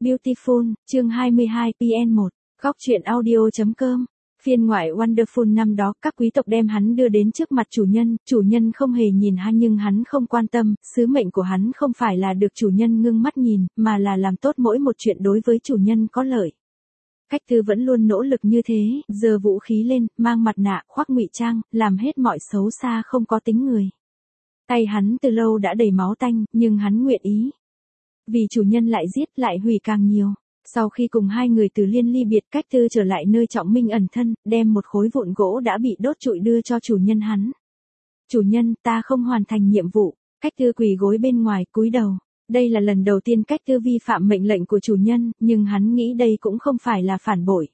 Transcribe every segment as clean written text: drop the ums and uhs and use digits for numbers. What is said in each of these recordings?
Beautiful, chương 22 PN1, góc truyện audio.com. Phiên ngoại Wonderful năm đó, các quý tộc đem hắn đưa đến trước mặt chủ nhân không hề nhìn hắn nhưng hắn không quan tâm, sứ mệnh của hắn không phải là được chủ nhân ngưng mắt nhìn, mà là làm tốt mỗi một chuyện đối với chủ nhân có lợi. Cách Tư vẫn luôn nỗ lực như thế, giơ vũ khí lên, mang mặt nạ, khoác ngụy trang, làm hết mọi xấu xa không có tính người. Tay hắn từ lâu đã đầy máu tanh, nhưng hắn nguyện ý. Vì chủ nhân lại giết lại hủy càng nhiều. Sau khi cùng hai người Từ Liên ly biệt, Cách Tư trở lại nơi Trọng Minh ẩn thân, đem một khối vụn gỗ đã bị đốt trụi đưa cho chủ nhân hắn. Chủ nhân, ta không hoàn thành nhiệm vụ. Cách Tư quỳ gối bên ngoài, cúi đầu. Đây là lần đầu tiên Cách Tư vi phạm mệnh lệnh của chủ nhân, nhưng hắn nghĩ đây cũng không phải là phản bội.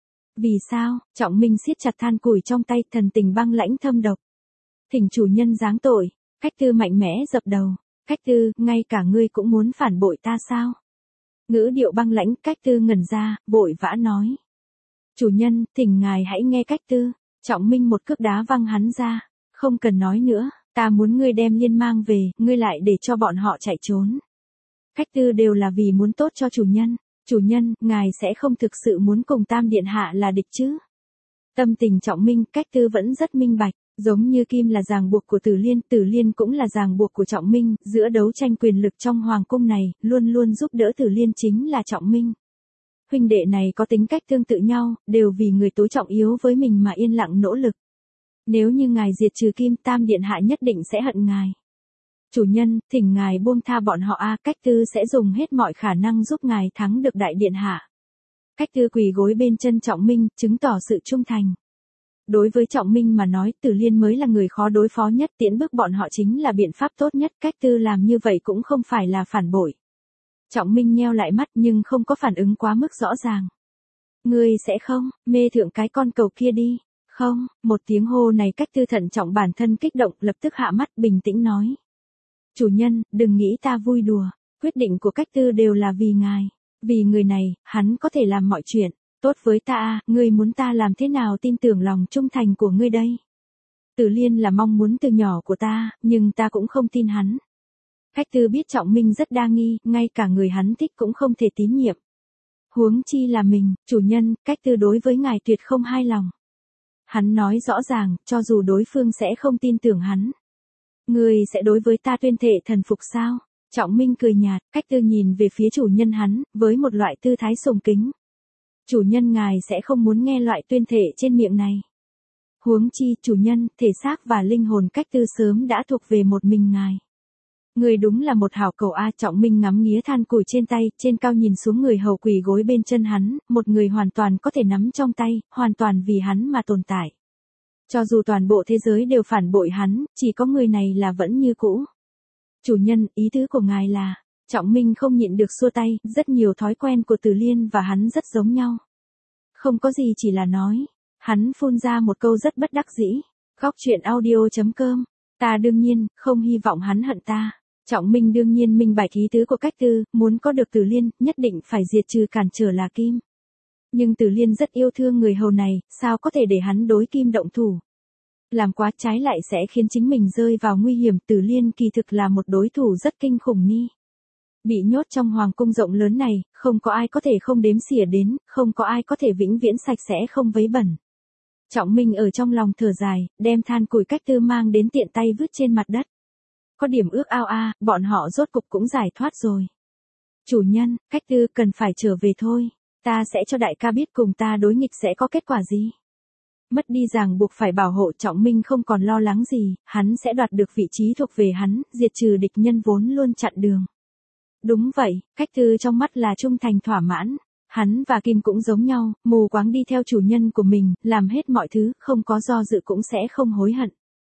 Vì sao? Trọng Minh siết chặt than củi trong tay, thần tình băng lãnh thâm độc. Thỉnh chủ nhân giáng tội. Cách Tư mạnh mẽ dập đầu. Cách Tư, ngay cả ngươi cũng muốn phản bội ta sao? Ngữ điệu băng lãnh. Cách Tư ngẩn ra, vội vã nói. Chủ nhân, thỉnh ngài hãy nghe Cách Tư. Trọng Minh một cước đá văng hắn ra. Không cần nói nữa, ta muốn ngươi đem Liên mang về, ngươi lại để cho bọn họ chạy trốn. Cách Tư đều là vì muốn tốt cho chủ nhân. Chủ nhân, ngài sẽ không thực sự muốn cùng Tam Điện Hạ là địch chứ? Tâm tình Trọng Minh, Cách Tư vẫn rất minh bạch. Giống như Kim là ràng buộc của Tử Liên cũng là ràng buộc của Trọng Minh, giữa đấu tranh quyền lực trong hoàng cung này, luôn luôn giúp đỡ Tử Liên chính là Trọng Minh. Huynh đệ này có tính cách tương tự nhau, đều vì người tối trọng yếu với mình mà yên lặng nỗ lực. Nếu như ngài diệt trừ Kim, Tam Điện Hạ nhất định sẽ hận ngài. Chủ nhân, thỉnh ngài buông tha bọn họ Cách Tư sẽ dùng hết mọi khả năng giúp ngài thắng được Đại Điện Hạ. Cách Tư quỳ gối bên chân Trọng Minh, chứng tỏ sự trung thành. Đối với Trọng Minh mà nói, Tử Liên mới là người khó đối phó nhất, tiễn bước bọn họ chính là biện pháp tốt nhất, Cách Tư làm như vậy cũng không phải là phản bội. Trọng Minh nheo lại mắt nhưng không có phản ứng quá mức rõ ràng. Ngươi sẽ không, mê thượng cái con cầu kia đi. Không, một tiếng hô này Cách Tư thận trọng bản thân kích động, lập tức hạ mắt bình tĩnh nói. Chủ nhân, đừng nghĩ ta vui đùa, quyết định của Cách Tư đều là vì ngài. Vì người này, hắn có thể làm mọi chuyện. Tốt với ta ngươi muốn ta làm thế nào tin tưởng lòng trung thành của ngươi đây? Tử Liên là mong muốn từ nhỏ của ta, nhưng ta cũng không tin hắn. Cách Tư biết Trọng Minh rất đa nghi, ngay cả người hắn thích cũng không thể tín nhiệm. Huống chi là mình, chủ nhân, Cách Tư đối với ngài tuyệt không hài lòng. Hắn nói rõ ràng, cho dù đối phương sẽ không tin tưởng hắn. Ngươi sẽ đối với ta tuyên thệ thần phục sao? Trọng Minh cười nhạt, Cách Tư nhìn về phía chủ nhân hắn, với một loại tư thái sùng kính. Chủ nhân ngài sẽ không muốn nghe loại tuyên thệ trên miệng này. Huống chi, chủ nhân, thể xác và linh hồn Cách Tư sớm đã thuộc về một mình ngài. Người đúng là một hảo cầu Trọng Minh ngắm nghía than củi trên tay, trên cao nhìn xuống người hầu quỳ gối bên chân hắn, một người hoàn toàn có thể nắm trong tay, hoàn toàn vì hắn mà tồn tại. Cho dù toàn bộ thế giới đều phản bội hắn, chỉ có người này là vẫn như cũ. Chủ nhân, ý tứ của ngài là... Trọng Minh không nhịn được xua tay, rất nhiều thói quen của Tử Liên và hắn rất giống nhau. Không có gì, chỉ là nói. Hắn phun ra một câu rất bất đắc dĩ. Góc truyện audio.com. Ta đương nhiên, không hy vọng hắn hận ta. Trọng Minh đương nhiên minh bạch ý tứ của Cách Tư, muốn có được Tử Liên, nhất định phải diệt trừ cản trở là Kim. Nhưng Tử Liên rất yêu thương người hầu này, sao có thể để hắn đối Kim động thủ. Làm quá trái lại sẽ khiến chính mình rơi vào nguy hiểm. Tử Liên kỳ thực là một đối thủ rất kinh khủng ni. Bị nhốt trong hoàng cung rộng lớn này, không có ai có thể không đếm xỉa đến, không có ai có thể vĩnh viễn sạch sẽ không vấy bẩn. Trọng Minh ở trong lòng thở dài, đem than củi Cách Tư mang đến tiện tay vứt trên mặt đất. Có điểm ước ao bọn họ rốt cục cũng giải thoát rồi. Chủ nhân, Cách Tư cần phải trở về thôi. Ta sẽ cho đại ca biết cùng ta đối nghịch sẽ có kết quả gì. Mất đi ràng buộc phải bảo hộ, Trọng Minh không còn lo lắng gì, hắn sẽ đoạt được vị trí thuộc về hắn, diệt trừ địch nhân vốn luôn chặn đường. Đúng vậy, Cách Tư trong mắt là trung thành thỏa mãn. Hắn và Kim cũng giống nhau, mù quáng đi theo chủ nhân của mình, làm hết mọi thứ, không có do dự cũng sẽ không hối hận.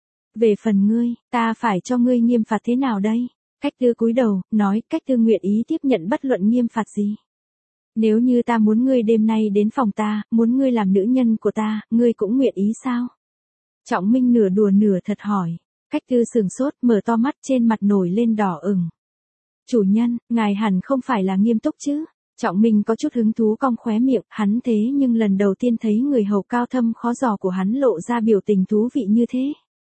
Về phần ngươi, ta phải cho ngươi nghiêm phạt thế nào đây? Cách Tư cúi đầu, nói, Cách Tư nguyện ý tiếp nhận bất luận nghiêm phạt gì. Nếu như ta muốn ngươi đêm nay đến phòng ta, muốn ngươi làm nữ nhân của ta, ngươi cũng nguyện ý sao? Trọng Minh nửa đùa nửa thật hỏi. Cách Tư sừng sốt, mở to mắt, trên mặt nổi lên đỏ ửng. Chủ nhân, ngài hẳn không phải là nghiêm túc chứ? Trọng Minh có chút hứng thú cong khóe miệng, hắn thế nhưng lần đầu tiên thấy người hầu cao thâm khó dò của hắn lộ ra biểu tình thú vị như thế.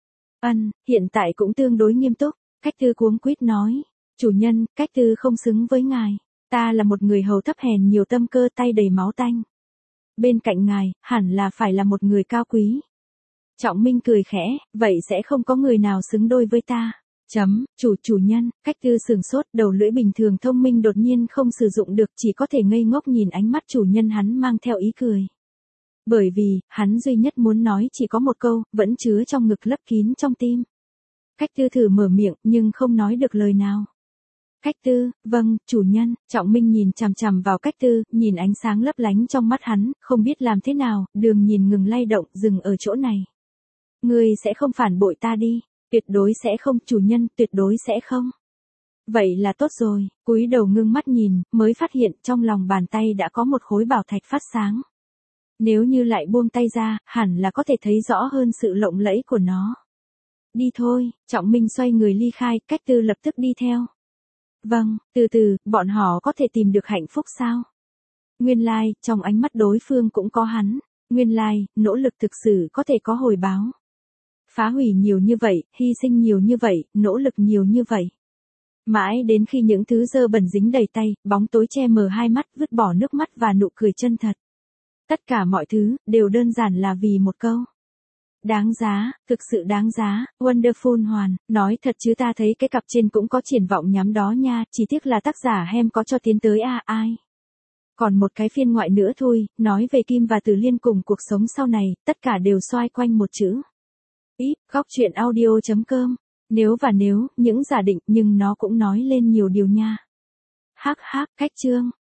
Hiện tại cũng tương đối nghiêm túc, Cách Tư cuống quýt nói. Chủ nhân, Cách Tư không xứng với ngài. Ta là một người hầu thấp hèn nhiều tâm cơ tay đầy máu tanh. Bên cạnh ngài, hẳn là phải là một người cao quý. Trọng Minh cười khẽ, vậy sẽ không có người nào xứng đôi với ta. Chủ nhân, Cách Tư sửng sốt, đầu lưỡi bình thường thông minh đột nhiên không sử dụng được, chỉ có thể ngây ngốc nhìn ánh mắt chủ nhân hắn mang theo ý cười. Bởi vì, hắn duy nhất muốn nói chỉ có một câu, vẫn chứa trong ngực lấp kín trong tim. Cách Tư thử mở miệng, nhưng không nói được lời nào. Cách Tư, vâng, chủ nhân. Trọng Minh nhìn chằm chằm vào Cách Tư, nhìn ánh sáng lấp lánh trong mắt hắn, không biết làm thế nào, đường nhìn ngừng lay động, dừng ở chỗ này. Ngươi sẽ không phản bội ta đi. Tuyệt đối sẽ không, chủ nhân, tuyệt đối sẽ không. Vậy là tốt rồi, cúi đầu ngưng mắt nhìn, mới phát hiện trong lòng bàn tay đã có một khối bảo thạch phát sáng. Nếu như lại buông tay ra, hẳn là có thể thấy rõ hơn sự lộng lẫy của nó. Đi thôi, Trọng Minh xoay người ly khai, Cách Tư lập tức đi theo. Vâng, từ từ, bọn họ có thể tìm được hạnh phúc sao? Nguyên lai, trong ánh mắt đối phương cũng có hắn. Nguyên lai, nỗ lực thực sự có thể có hồi báo. Phá hủy nhiều như vậy, hy sinh nhiều như vậy, nỗ lực nhiều như vậy. Mãi đến khi những thứ dơ bẩn dính đầy tay, bóng tối che mờ hai mắt, vứt bỏ nước mắt và nụ cười chân thật. Tất cả mọi thứ, đều đơn giản là vì một câu. Đáng giá, thực sự đáng giá, Wonderful Hoàn, nói thật chứ ta thấy cái cặp trên cũng có triển vọng nhắm đó nha, chỉ tiếc là tác giả Hem có cho tiến tới ai. Còn một cái phiên ngoại nữa thôi, nói về Kim và Tử Liên cùng cuộc sống sau này, tất cả đều xoay quanh một chữ. Góc truyện audio.com. Nếu, những giả định, nhưng nó cũng nói lên nhiều điều nha. Cách chương.